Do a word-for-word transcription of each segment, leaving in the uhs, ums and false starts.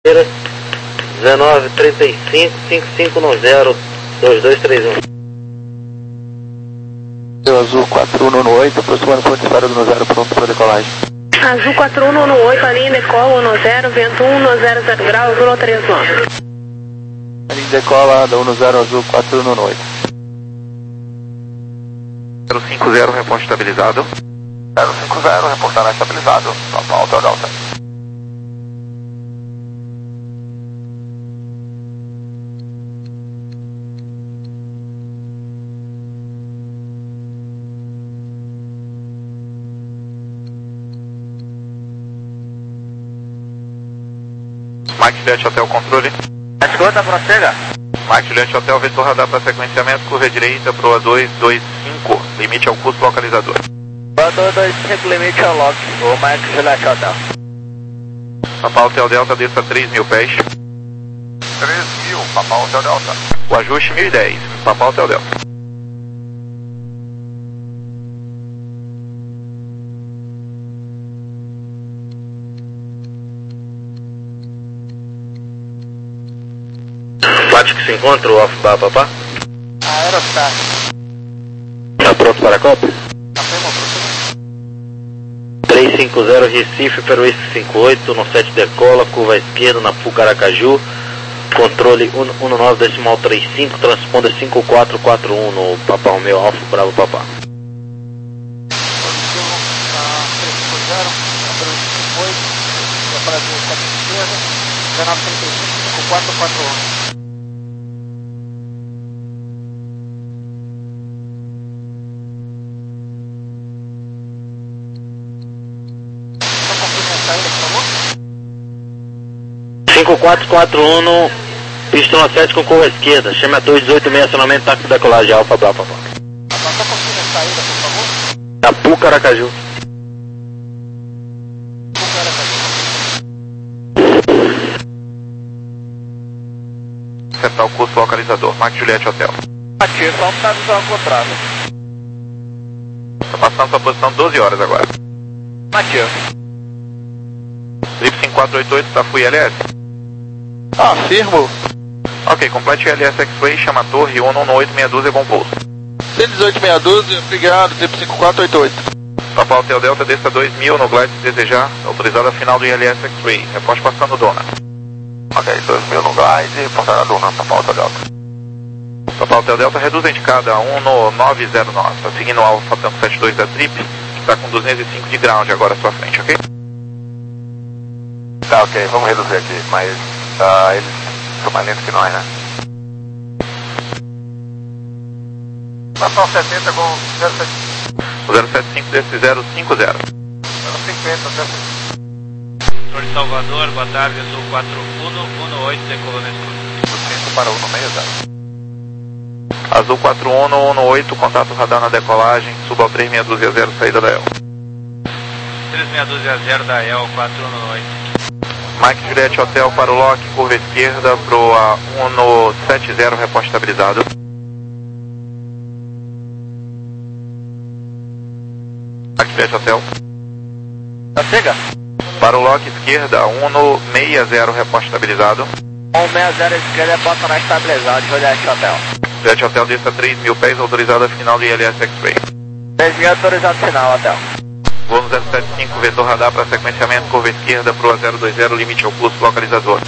dezenove trinta e cinco, cinco cinco no zero, dois dois três um. Azul quatro um no oito, aproximando ponto de espera do zero, pronto para decolagem. Azul quatro um no oito, a linha decola no zero, vento um no zero zero graus, Zulu três nove. A linha decola da um no zero, Azul quatro um no oito. zero cinco zero, reporte estabilizado. zero cinco zero, reportando estabilizado. Papa Alta Delta. Mike Juliette Hotel, controle. Escuta, prossiga. Mike Juliette Hotel, vetor radar para sequenciamento, curva direita para o dois dois cinco, limite ao curso localizador. dois dois cinco, limite ao lock, o Mike Juliette Hotel. Papa Hotel Delta, desça três mil pés. três mil, Papa Hotel Delta. O ajuste mil e dez, Papa Hotel Delta. Bate que se encontra o Alfa Papá? Aerostar. Tá pronto para a Copa? Tá pronto. três cinco zero Recife, Peruíce cinco oito, no sete decola, curva à esquerda na Pucaracaju, controle um nove decimal trinta e cinco, transponder cinco quatro quatro um no Papa Romeo Alfa Bravo Papá. cinco quatro quatro um. cinco quatro quatro um no pista no sete com curva à esquerda, chame a dois oito seis, acionamento táxi de decolagem Alfa Bravo Papá. Só confirma a saída, por favor. Na Pucaracaju. Acertar o curso localizador, Mike Juliette Hotel. Aqui, só está avisando ao contrário. Está passando sua posição doze horas agora. Aqui. Trip cinco quatro oito oito, Tafu I L S. Ah, firmo. Ok, complete I L S X-Way, chama a torre um um oito meia dúzia com pouso. cento e dezoito meia dúzia, obrigado, Trip cinco quatro oito oito. Papa Hotel Delta, desça dois mil no glide se desejar, autorizada final do I L S X-Ray, reporte passando dona. Ok, dois mil no glide, passando a dona, Papa Hotel Delta. Papa Hotel Delta, reduz a indicada um no nove zero nove, está seguindo o Alfa Tanto setenta e dois da Trip, que está com duzentos e cinco de ground agora à sua frente, ok? Tá, ok, vamos reduzir aqui, mas uh, eles são mais lentos que nós, né? Nação setenta com zero sete cinco. O zero sete cinco desse zero cinco zero. zero cinquenta, zero cinquenta. Controle Salvador, boa tarde, Azul quatro um um oito, decolou na escuta. cinco para um no meio, zero. Azul quatro um um oito, contato radar na decolagem, suba ao três seis dois zero, saída da E L. três seis dois zero da E L quatro um oito. Mike Juliette Hotel para o lock, curva esquerda pro A um no sete zero, reporte estabilizado. Mike Juliette Hotel. Tá chega? Para o lock esquerda, um no seis zero, reporte estabilizado. um seis zero esquerda é bota na estabilizado, Juliette Hotel. Juliette Hotel desça três mil pés, autorizada final do I L S X-Ray. três mil autorizado final, Hotel. Voo no zero sete cinco, vetor radar para sequenciamento, curva esquerda pro A zero dois zero, limite ao curso localizador.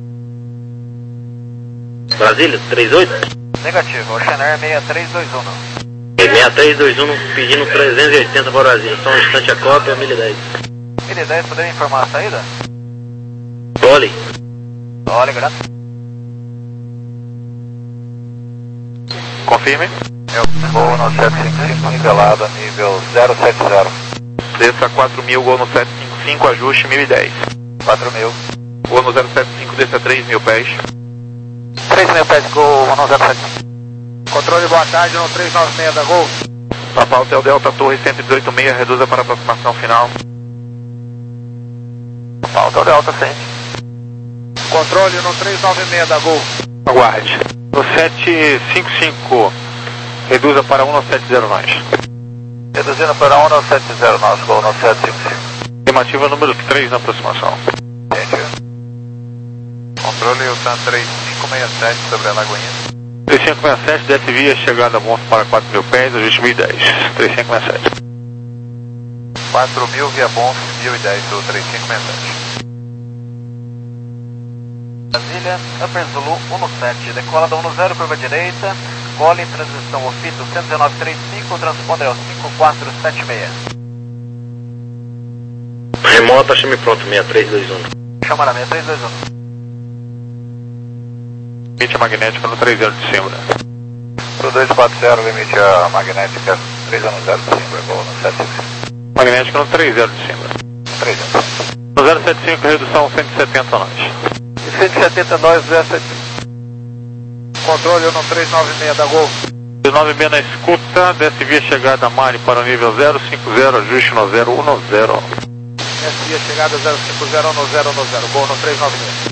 Brasília, trinta e oito? Negativo, Oceanair seis três dois um. seis três dois um pedindo trezentos e oitenta para Brasília, só um instante a cópia, mil e dez. mil e dez, poderia informar a saída? Poli. Olha, graças. Confirme. Eu vou no sete cinco cinco, nivelada, nível zero sete zero. Desça quatro mil, gol no sete cinco cinco, ajuste mil e dez. quatro mil. Gol no zero sete cinco, desça três mil pés. três mil pés, Gol no zero sete cinco. Controle, boa tarde, no três nove seis da Gol. Papa Hotel Delta, torre cento e dezoito seis, reduza para aproximação final. Papa Hotel Delta, sente. Controle no três nove seis da Gol. Aguarde. No sete cinco cinco, reduza para um no sete zero nove. Reduzindo para um no sete zero nove, Gol no sete cinco cinco. Estimativa número três na aproximação. Sente. Controle Utan três cinco seis sete sobre a Lagoinha. três cinco seis sete, desce via, chegada bons para quatro mil pés, ajuste mil e dez. três cinco seis sete. quatro mil via bons, mil e dez do três cinco seis sete. Brasília, Upper Zulu um sete, decola da um zero, curva direita, gole em transição Ofito cento e dezenove trinta e cinco, transponder ao cinco quatro sete seis. Remota, chame pronto, seis três dois um. Chama na seis três dois um. Limite a magnética no três zero de cima. Pro dois quatro zero, limite a magnética três zero zero de cima, igual no sete cinco. Magnética no três zero de cima. três zero. No zero sete cinco, redução cento e setenta nós. cento e setenta nós, zero sete cinco. Controle no três nove seis da Gol. três nove seis na escuta, desce via chegada Mari para o nível zero cinco zero, ajuste no zero um zero. Desce via chegada zero cinco zero um zero um zero, Gol no três nove seis.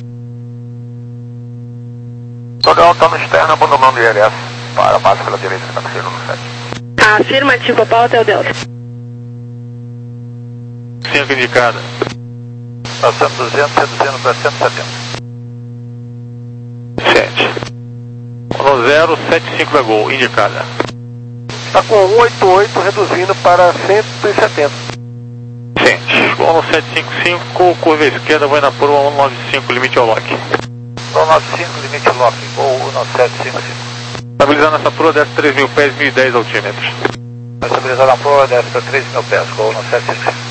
Todo alto no externo, abandonando o I L S para a base pela direita, está com no sete. Afirmativo, Paulo Hotel Delta. cinco indicada. Passando duzentos, reduzindo para cento e setenta. sete. um zero sete cinco da Gol, indicada. Está com um oito oito, reduzindo para cento e setenta. sete. Gol no sete cinco cinco, curva esquerda, vai na proa um nove cinco, limite ao lock. um nove cinco, limite lock, Gol um sete cinco cinco. Estabilizando essa proa, desce três mil pés, mil e dez altímetros. Estabilizando a proa, desce para três mil pés, Gol no sete cinco cinco.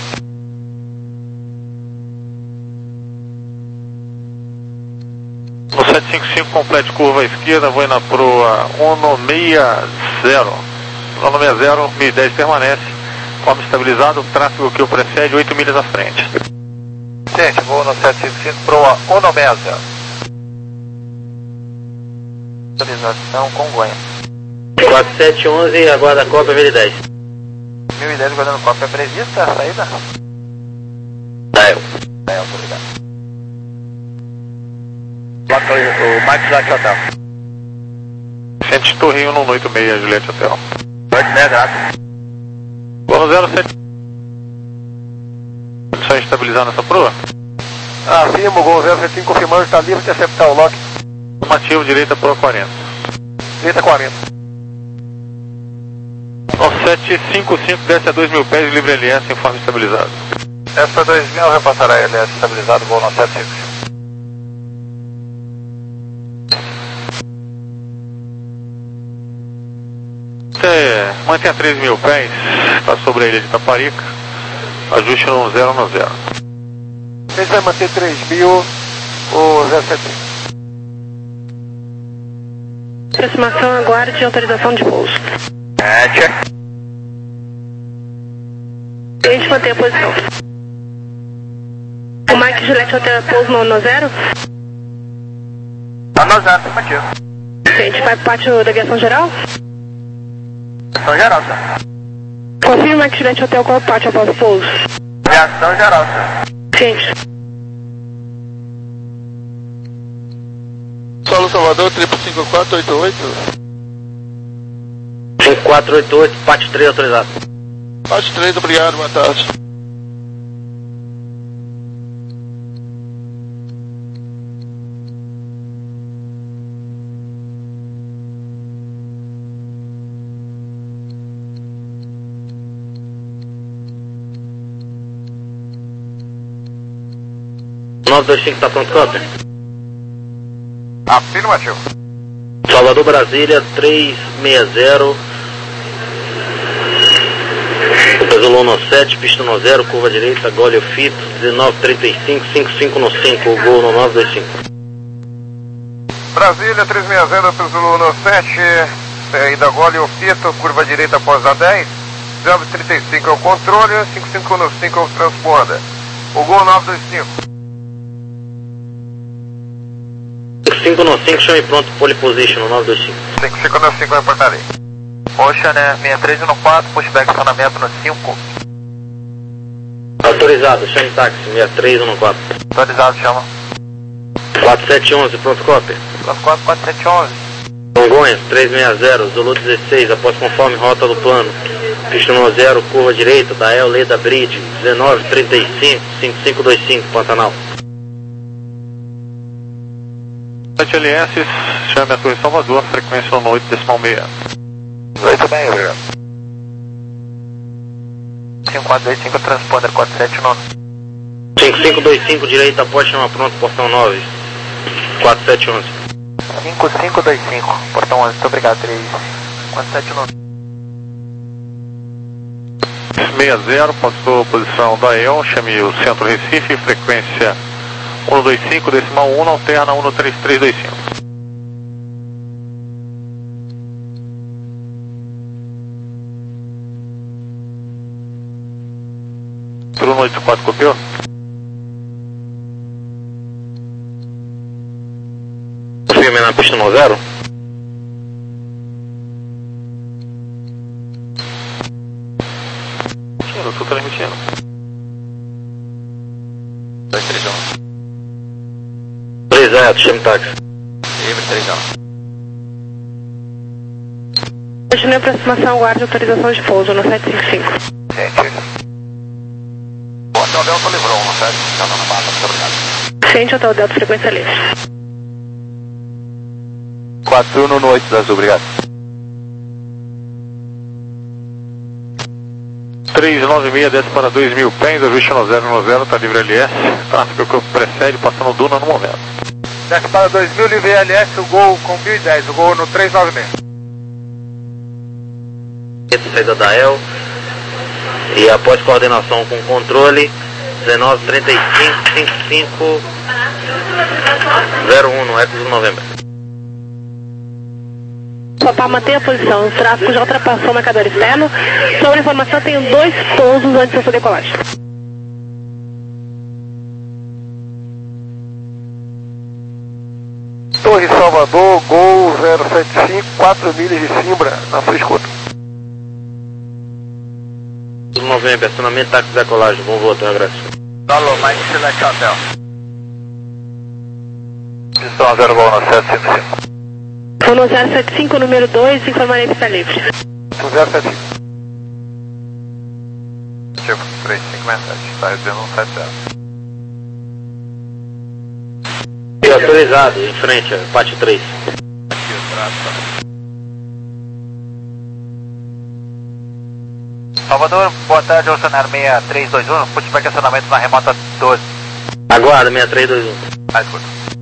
No sete cinco cinco, complete curva à esquerda, vai na proa um seis zero. um seis zero, mil e dez permanece. Forma estabilizado, tráfego que o precede, oito milhas à frente. Gente, Gol no sete cinco cinco, proa um seis zero. Estabilização Congonha. quatro sete um um, aguarda cópia mil e dez. mil e dez guardando cópia prevista, a saída? Dial. É, autoridade. O Mike Juliette Hotel. Centro Torre um oito seis, Juliette Hotel. oito seis, graças. Gol zero sete. Só estabilizar nessa proa? Afirma, o Gol zero sete cinco confirmando, está livre de acertar o lock. Formativo, direita, proa quarenta. Direita quarenta. No sete cinco cinco, desce a dois mil pés, livre L S em forma estabilizada. Essa dois mil repassará L S estabilizado, Gol no sete cinco cinco. Você mantém a três mil pés, está sobre a ilha de Taparica, ajuste no zero no zero. A gente vai manter três mil, o zero sete cinco. Aproximação, aguarde autorização de pouso. É, check. A gente mantém a posição. O Mike Juliette Hotel pouso no, no zero? Tá no zero, afirmativo. A gente vai pro pátio da aviação geral? Aviação geral, senhor. Confirma Mike Juliette Hotel qual é o pátio após pouso. Aviação geral, senhor. Gente. Solo Salvador, triplo cinco quatro oito oito. cinco quatro oito oito, pátio três autorizado. Pátio três, obrigado, boa tarde. nove dois cinco, tá pronto, cópia? Afirmativo. Salvador, Brasília, três seis zero. Zulu no sete, pista no zero, curva direita, gole Ofito, dezenove trinta e cinco, cinco cinco no cinco, Gol no nove dois cinco. Brasília, três seis zero, Zulu no sete, saída gole Ofito, curva direita após a dez, dezenove trinta e cinco é o controle, cinco cinco no cinco é o transponder. O Gol nove dois cinco. cinco cinco no cinco, chame pronto, pole position no nove dois cinco. cinco cinco no cinco, reportarei. Ocean, né? sessenta e três no quatro, pushback estacionamento no cinco. Autorizado, chame táxi, sessenta e três no quatro. Autorizado, chama. quatro sete um um, pronto, cópia? quatro quatro quatro sete um um. Congonhas, três seis zero, Zulu dezesseis, após conforme rota do plano. Pista no zero, curva direita, da El Leda Bridge, dezenove trinta e cinco, cinco cinco dois cinco, Pantanal. sete L S, chame a Torre Salvador, frequência um oito decimal seis. Muito bem, obrigado. cinco quatro dois cinco, transponder quatro sete nove. cinco cinco dois cinco, direita, pode chamar pronto, portão nove. quatro sete um um. cinco cinco dois cinco, portão onze, muito obrigado, três quatro sete nove. sessenta, passou posição da E O, chame o Centro Recife, frequência um dois cinco decimal um, alterna um três três dois cinco. Bruno oito quatro, copiou? Firme na pista no zero. Eu estou transmitindo. dois três um. três zero, chame táxi. Livre três um. Continue a aproximação, guarde autorização de pouso no sete cinco cinco. Gente. O Hotel Delta livrou, não sério? Já tá na base, muito obrigado. Ciente, Hotel Delta, frequência livre. quatro um no oito das obrigado. três nove seis, desce para dois mil pés, ajuste no zero no zero, está livre L S, tráfego que precede, passando Duna no momento. Desce para dois mil, livre L S, o Gol com mil e dez, o Gol no três nove seis. Saída da E L. E após coordenação com controle, dezenove trinta e cinco, cinquenta e cinco, zero um no Eco do Novembro. Total, mantenha a posição. O tráfego já ultrapassou o marcador externo. Sobre a informação, tenho dois pousos antes da sua decolagem. Torre Salvador, Gol zero sete cinco, quatro milhas de Simbra, na sua escuta. Do Novembro, acionamento táxi de decolagem. Bom voo, até agradeço. Alô, Mike Select Hotel. Pistão zero Gol no sete cinco cinco. No zero sete cinco, número dois, informarei que está livre. zero sete cinco. Tipo, três cinco sete, está reduzindo um sete zero. Autorizado, em frente, pátio três. Aqui o trato. Salvador, boa tarde, Oceanário seis três dois um, pushback acionamento na remota doze. Aguarda, seis três dois um. Ah, escuta.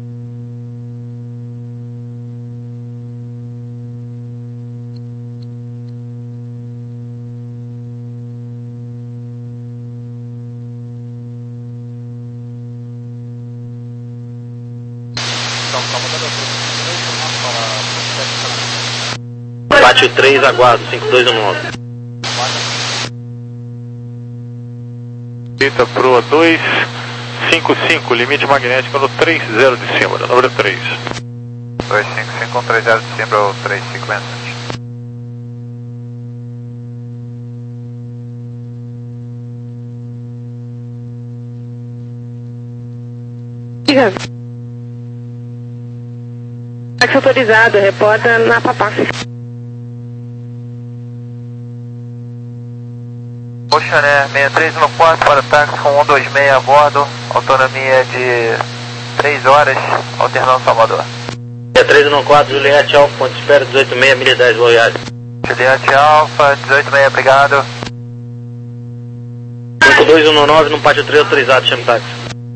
Pátio três, aguardo, cinco dois um nove. Eita, proa dois cinco cinco, limite magnético no três zero de cima, número três. dois cinco cinco, um três zero de cima, ou três cinco sete. Diga. Táxi autorizado, reporta na Papá. Poxa, né? seis três um quatro para táxi com um dois seis a bordo, autonomia de três horas, alternando Salvador. seis três um quatro, Juliette Alfa, ponto de espera dezoito seis, mil e dez, boa viagem. Juliette Alfa, dezoito seis, obrigado. cinco dois um nove, no pátio três, autorizado, chame táxi.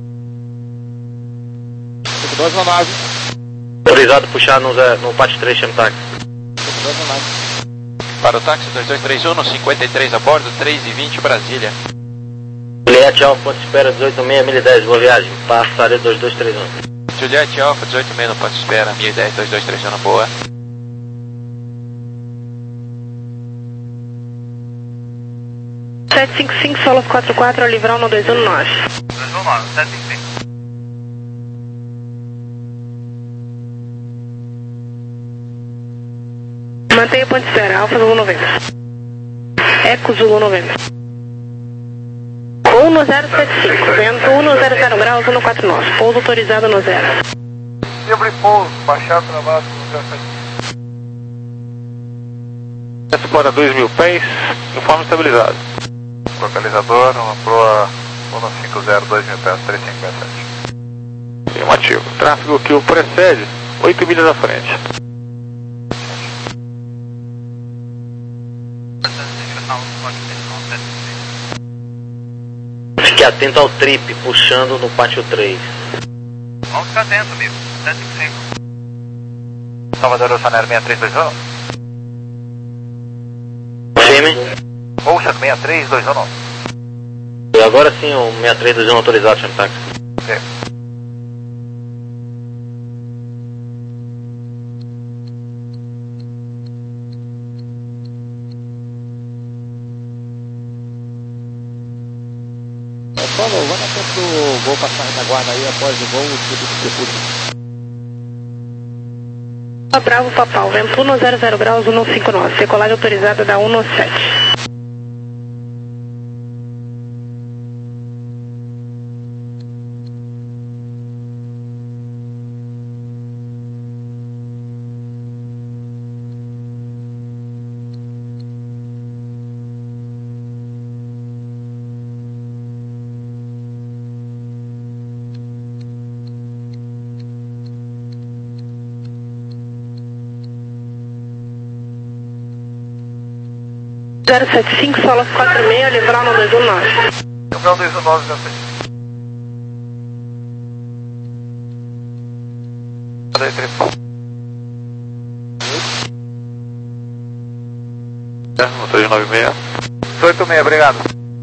cinco dois um nove. Autorizado puxar no, no pátio três, chame táxi. cinco dois um nove. Para o táxi dois dois três um, no cinquenta e três a bordo, três e vinte Brasília. Juliette Alfa, ponto de espera dezoito seis, mil e dez, boa viagem. Passaré dois dois três um. Juliette Alfa, dezoito seis no ponto de espera, mil e dez, dois dois três um na boa. sete cinco cinco, Solos quatro quatro, ao livrar no dois um nove. dois um nove, sete cinco cinco. Mantenha o ponto de espera, Alfa Zulu noventa. Eco Zulu noventa. um no zero sete cinco, vento um no zero zero graus, um no quatro nove. Pouso autorizado no zero. Livre pouso, baixar travado no zero sete cinco. Desce para dois mil pés, informe estabilizado. Localizador, uma proa um cinco zero, dois mil pés, três cinco sete. Afirmativo. Tráfego que o precede, oito milhas à frente. Fique atento ao trip, puxando no pátio três. Vamos ficar atento, amigo. sete cinco cinco. Salvador Ocean Air seis três dois um. Firme. Ocean seis três dois um. E agora sim, o seis três dois um autorizado, chama táxi. Ok. Paulo, vai na frente do voo passar a retaguarda aí após o voo, tudo que você puder. Bravo Papal, vento um zero zero graus, um cinco nove, decolagem autorizada da um sete. zero sete cinco, solo quatro seis, livrar no dois um nove. Livrar no dois um nove, zero sete. Cadê triplo? É, três nove seis. oito seis, obrigado.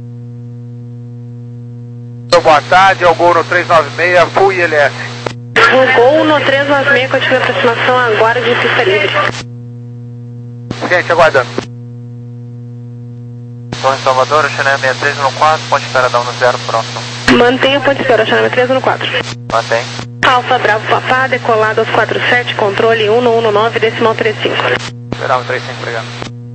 Então, boa tarde, é o Gol no três nove seis, Full I L S. O Gol no três nove seis, continua a aproximação, agora de pista livre. Gente, aguardando. Estou em Salvador, Ocean seis três um quatro, ponte espera da um zero, próximo. Mantenha o ponte espera, Ocean seis três um quatro. Mantém. Alfa Bravo Papá, decolado aos quatro sete, controle um um nove, decimal trinta e cinco. Esperar um três cinco, obrigado.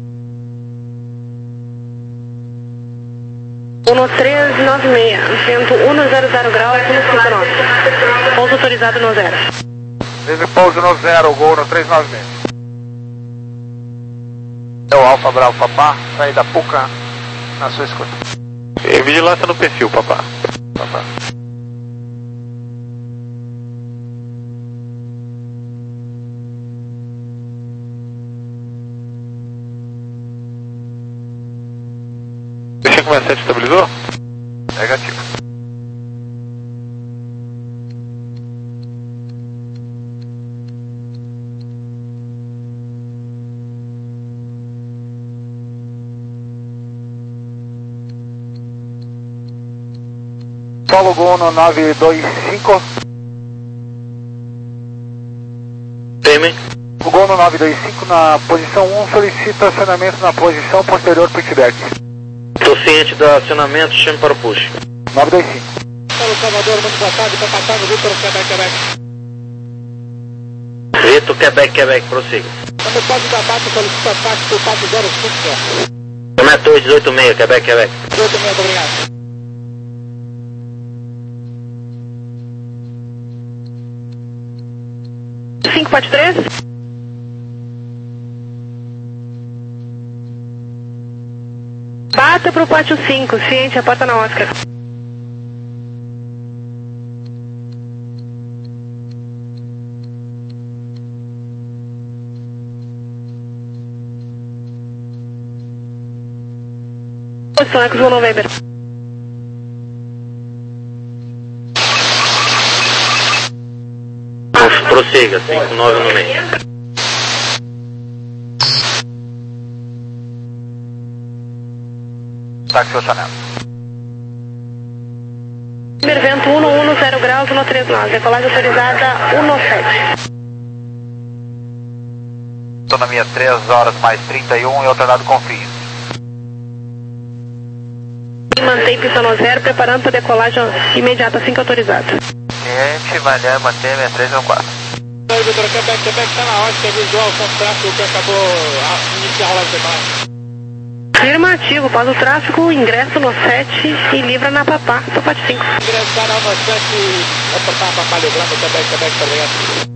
um três nove seis, vento um zero zero graus, um cinco nove. Pouso autorizado no zero. Livre pouso no zero, Gol no três nove seis. É o Alfa Bravo Papá, saí da Puca, na sua escuta. E vigilância no perfil, papá. Papá. cinco sete estabilizou? Negativo. Solo Gol no nove dois cinco. Firme. O Gol no nove dois cinco na posição um solicita acionamento na posição posterior pitback. Estou ciente do acionamento, chame para o push. nove dois cinco. Paulo Salvador, muito boa tarde, Papatano, Vitor, Quebec, Quebec. Vitor, Quebec, Quebec, prossiga. Quando pode dar bate, solicita táxi por quatro zero cinco. Prometor dezoito seis, Quebec, Quebec. dezoito seis, obrigado. cinco quatro três. Bata pro pátio cinco, ciente, a porta na Oscar. Posição Eco João November. Prossiga, cinco nove no meio. Táxi Ocean. Vento um um zero graus, um três nove, decolagem autorizada um sete. Estou na minha três horas mais trinta e um e alternado com frio. Mantém pista no zero, preparando para decolagem imediata, assim que autorizado. Cliente, Valhar, manter seis três um quatro. Oi, Vitor, Quebec, Quebec, está na ótica visual, com tráfego que acabou a iniciar a rolagem de decolagem. Afirmativo, pós o tráfego, ingresso no sete e livra na Papá, do pátio cinco. Ingressar no sete, reportar Papá, livrando, Quebec, Quebec, obrigado.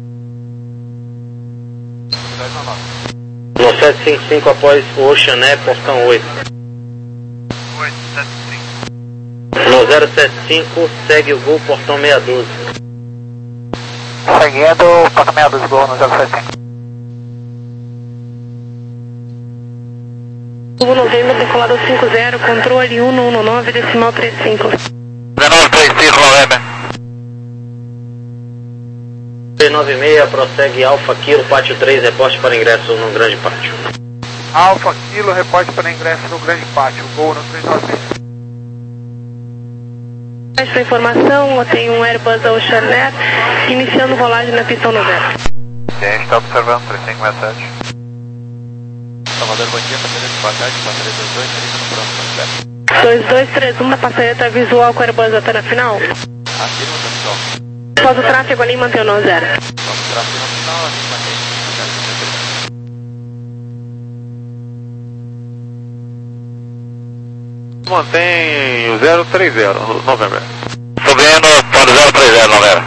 No sete cinco cinco após o Oceané, portão oito. oito sete cinco. No zero sete cinco, segue o Gol, portão seiscentos e doze. Seguindo, Porta sessenta e dois, Gol no zero sete cinco. Sul Novembro, decolado cinco zero, controle um um nove, decimal trinta e cinco. dezenove trinta e cinco, Novembro. três nove seis, prossegue Alfa Kilo, pátio três, reporte para ingresso no grande pátio. Alfa Kilo, reporte para ingresso no grande pátio, Gol no três nove seis. Para informação, eu tenho um Airbus Ocean Air, iniciando rolagem na pista noventa. A gente está observando três cinco seis sete. Salvador, bom dia, passageiro, boa tarde, passageiro dois dois, feliz no pronto, dois dois três um da passageira visual com o Airbus até na final. Aqui no pessoal. Após o tráfego ali, mantém o zero. Vamos tráfego no final, aqui mantém Mantém o zero três zero, Novembro. Subindo para o zero três zero, Novembro.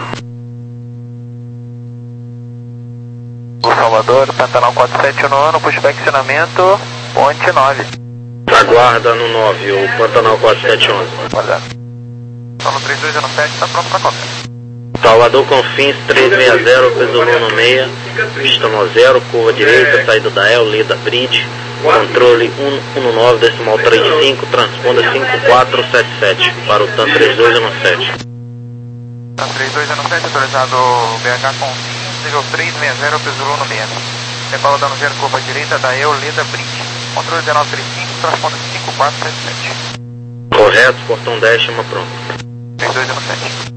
O Salvador, Pantanal quatro sete no ano, pushback ensinamento, ponte nove. Aguarda no nove, o Pantanal quatro sete um. Guardado. Solo três dois zero sete, está pronto para qualquer. Salvador Confins três seis zero, peso um seis, pista no zero, curva direita, saída da El, Lida Bridge, controle um um nove, decimal trinta e cinco, transponda cinco quatro sete sete, para o TAM três dois zero sete. TAM três dois zero sete, autorizado B H Confins, nível três seis zero, peso um seis. Decola dando zero, curva direita da El, Lida Bridge, controle dezenove trinta e cinco, transponda cinco quatro sete sete. Correto, portão dez, chama pronto. três dois zero sete.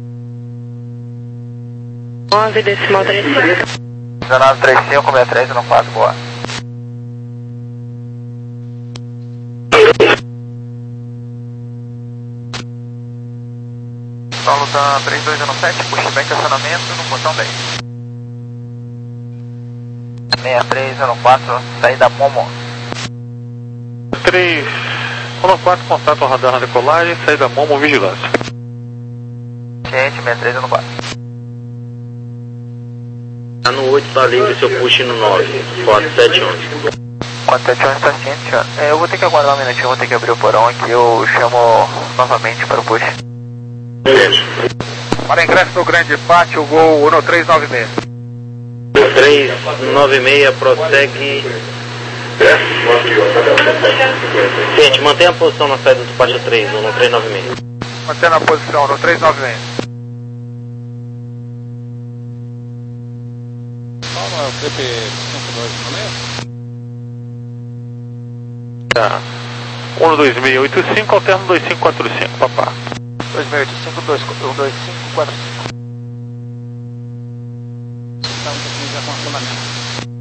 nove, decimal trinta e cinco. dezenove trinta e cinco, sessenta e três, não faz, boa. Solo TAM três dois zero sete, pushback acionamento no portão dez. seis três zero quatro, saída Momo. três um quatro, contato ao radar na decolagem, saída Momo, vigilância. Gente, seis três zero quatro. Tá no oito, tá livre, seu push no nove, quatro sete um. quatro sete um está ciente, é, eu vou ter que aguardar um minutinho, vou ter que abrir o porão aqui, eu chamo novamente para o push. Para ingresso no grande pátio, Gol no três nove seis. três nove seis, prossegue. Gente, mantenha a posição na saída do pátio três, no três nove seis. Mantendo a posição no três nove seis. Fala, P P cinco dois, não é? Tá. um dois seis oito cinco, alterno dois cinco quatro cinco, papá. dois seis oito cinco, um dois cinco quatro cinco. Estamos aqui já com acionamento.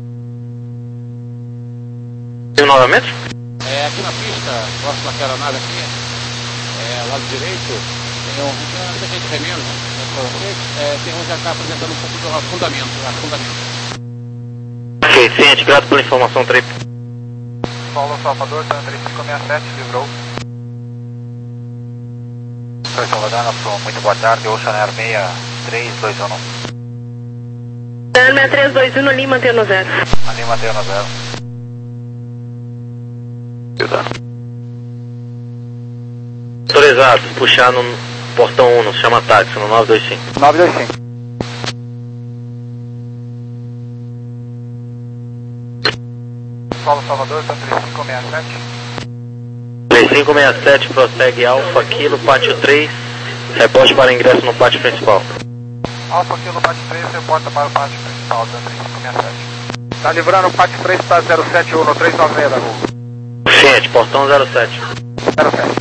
Tem novamente? É, aqui na pista, próximo àquela nave aqui, é, lado direito, tem um, tem um gente remendo, né, para vocês, é, tem um já está apresentando um pouco do afundamento, afundamento. Ok, ciente, grato pela informação, trip. Paulo Salvador, TAM três cinco seis sete, livrou. Oi, Salvador, muito boa tarde, Ocean Air seis três dois um. seis três dois um, ali, mantém no zero. Ali, mantém no zero. Autorizado, puxar no portão um, chama táxi, no nove dois cinco. nove dois cinco. Paulo Salvador, TAM três cinco seis sete. três cinco seis sete, prossegue Alfa Kilo, pátio três, reporte para ingresso no pátio principal. Alfa Kilo, pátio três, reporta para o pátio principal, TAM três cinco seis sete. Está livrando o pátio três para zero sete um no três nove seis da Gol. Ciente, portão zero sete. zero sete.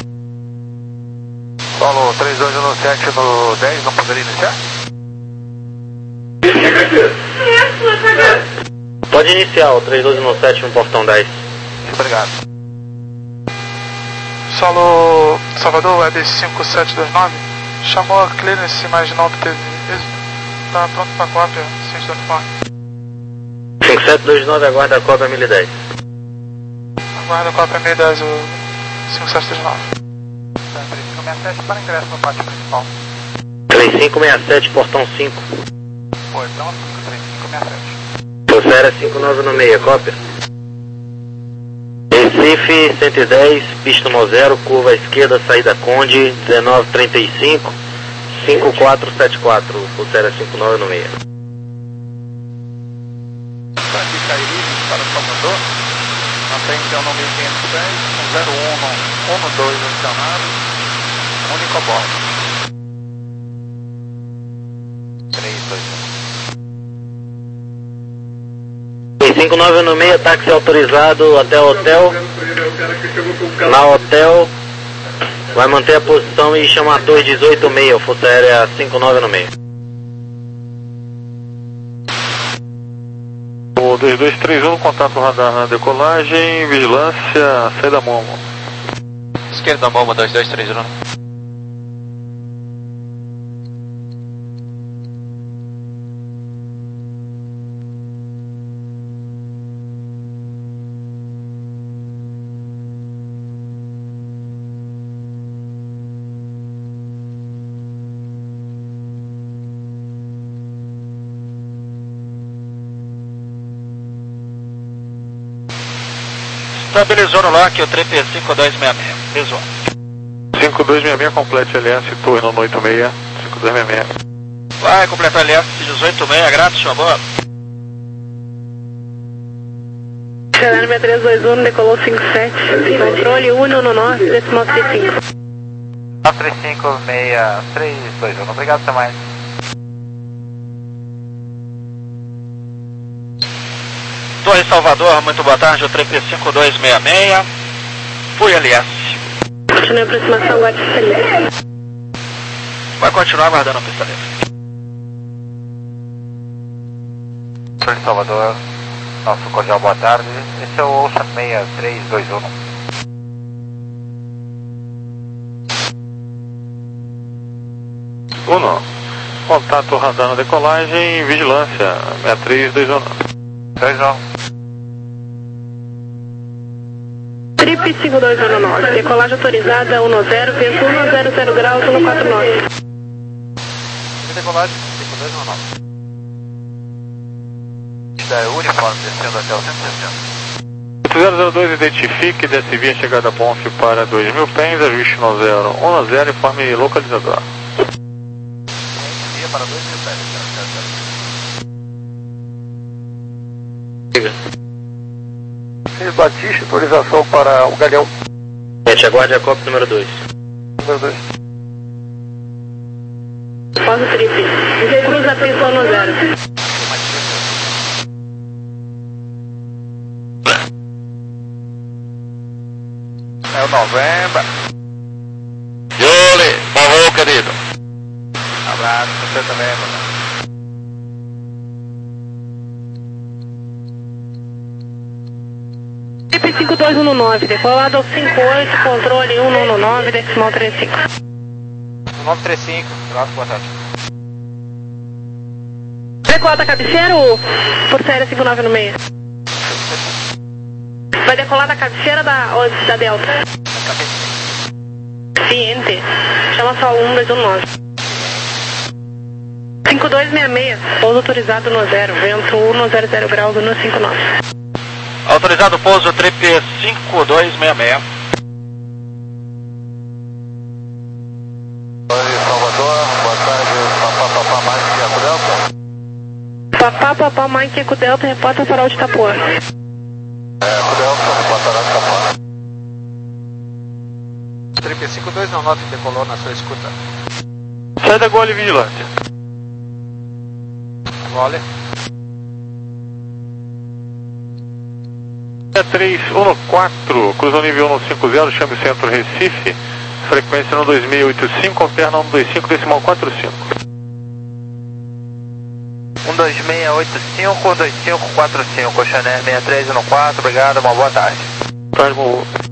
Paulo três dois um sete no dez, não poderia iniciar? Pode iniciar o três dois um sete no portão dez. Obrigado. Solo Salvador, Web cinco sete dois nove, chamou a clearance, mas não obteve êxito. Está pronto para a cópia, ciente do uniforme. cinco sete dois nove, aguarda a cópia mil e dez. Aguarda a cópia mil e dez, o cinco sete dois nove. três cinco seis sete para ingresso no pátio principal. três cinco seis sete, portão cinco. Portão cinco, três cinco seis sete. Procera cinco nove seis, cópia. Recife cento e dez, pista no zero, curva à esquerda, saída Conde, dezenove trinta e cinco, cinco quatro sete quatro, Pulsera cinco nove seis. frente ao número quinhentos e dez, com zero um, um dois acionado, único bordo. três dois um. cinco nove um seis, táxi autorizado até o hotel. Na hotel, vai manter a posição e chamar a torre dezoito seis, Força Aérea cinco nove um seis. O dois dois três um, contato radar na decolagem, vigilância, saída Momo. Esquerda Momo, dois dois três um. Estabilizou no lock o trip cinco dois seis seis. Visual. cinco dois seis seis, complete L S, torre no oito seis, cinco dois seis seis. Vai completar L S dezoito seis, grátis, sua boa. Cenário seis três dois um, decolou cinco sete, controle um um nove, decimal trinta e cinco. nove três cinco seis três dois um, obrigado, até mais. Torre Salvador, muito boa tarde, o trip cinco dois seis seis. Fui L S. Continue a aproximação, guarde pistoleta. Vai continuar guardando a pistoleta. Torre Salvador, nosso cordial boa tarde. Esse é o Ocean seis três dois um. Uno, contato radar na decolagem, vigilância, seis três dois um. dois um. Trip cinco dois um nove, decolagem autorizada um zero, vento um zero zero graus, um quatro nove. Decolagem cinco dois um nove. Da uniforme descendo até o cento e sessenta. zero zero dois, identifique e desce a chegada Bonf para dois mil pés, ajuste no zero um zero, informe localizador. Via para dois mil pés, Diga. Fez Batista, autorização para o Galeão. Gente, aguarde a cópia número dois. Número dois. Pós o trip. Cruza a pista no zero. É o novembro. Yoli, morreu, querido. Abraço, você também, mano. Trip cinco dois um nove, decolado ao cinco oito, controle um um nove, decimal trinta e cinco. nove três cinco, graças, boa tarde. Decolada cabeceira ou Força Aérea cinco nove um seis? Vai decolar da cabeceira da, ou da Delta? Ciente. Chama só um dois um nove. cinco dois seis seis, pouso autorizado no zero, vento um zero zero graus, no cinco nove. Autorizado pouso trip cinco dois seis seis. Oi, Salvador, boa tarde, Papá Papá Mike Eco Delta. Papá Papá Mike Eco Delta, repórter farol de Itapuã. É, Eco Delta, repórter de Itapuã. Trip cinco dois um nove decolou na sua escuta. Sai da Gole Vigilância. Gole. três um quatro, cruza o nível um cinco zero, chame o centro Recife, frequência no dois seis oito cinco, alterna um dois cinco, decimal quatro cinco. um dois seis oito cinco, um dois cinco quatro cinco, Chané seis três um quatro, obrigado, uma boa tarde. Tarde, bom.